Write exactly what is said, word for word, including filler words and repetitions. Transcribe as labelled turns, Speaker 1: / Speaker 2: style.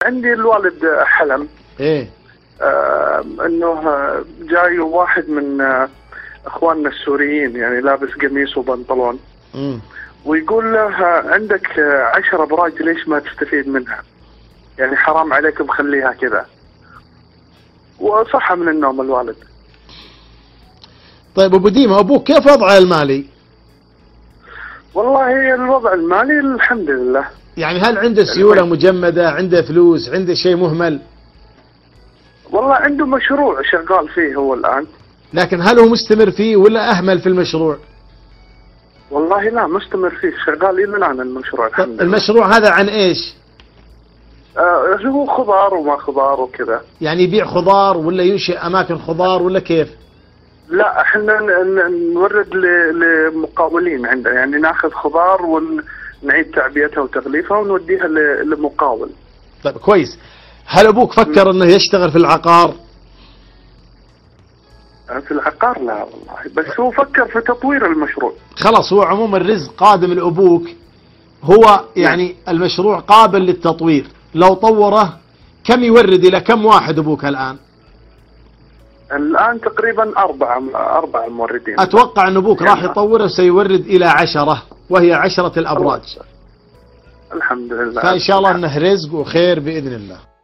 Speaker 1: عندي الوالد حلم
Speaker 2: ايه
Speaker 1: آه انه جاي واحد من آه اخواننا السوريين، يعني لابس قميص وبنطلون،
Speaker 2: امم
Speaker 1: ويقول له عندك عشر ابراج ليش ما تستفيد منها؟ يعني حرام عليك مخليها كذا. وصحى من النوم الوالد.
Speaker 2: طيب ابو ديمة، ابوك كيف وضعه المالي؟
Speaker 1: والله الوضع المالي الحمد لله.
Speaker 2: يعني هل عنده سيولة مجمدة، عنده فلوس، عنده شيء مهمل؟
Speaker 1: والله عنده مشروع شغال فيه هو الآن.
Speaker 2: لكن هل هو مستمر فيه ولا أهمل في المشروع؟
Speaker 1: والله لا، مستمر فيه، شغال إلى الآن المشروع الحمد لله.
Speaker 2: المشروع هذا عن إيش؟
Speaker 1: آه هو خضار وما خضار وكذا.
Speaker 2: يعني يبيع خضار ولا ينشئ أماكن خضار ولا كيف؟
Speaker 1: لا، احنا نورد لمقاولين عندنا، يعني ناخذ خضار ونعيد تعبئتها وتغليفها ونوديها لمقاول.
Speaker 2: طيب كويس. هل ابوك فكر انه يشتغل في العقار؟
Speaker 1: في العقار لا والله، بس هو فكر في تطوير المشروع.
Speaker 2: خلاص، هو عموما الرزق قادم لابوك، هو يعني المشروع قابل للتطوير، لو طوره كم يورد الى كم واحد ابوك الان؟
Speaker 1: الآن تقريبا أربعة أربعة موردين.
Speaker 2: أتوقع أن أبوك راح يطوره سيورد إلى عشرة، وهي عشرة الأبراج.
Speaker 1: الحمد لله.
Speaker 2: فإن شاء الله أنه رزق وخير بإذن الله.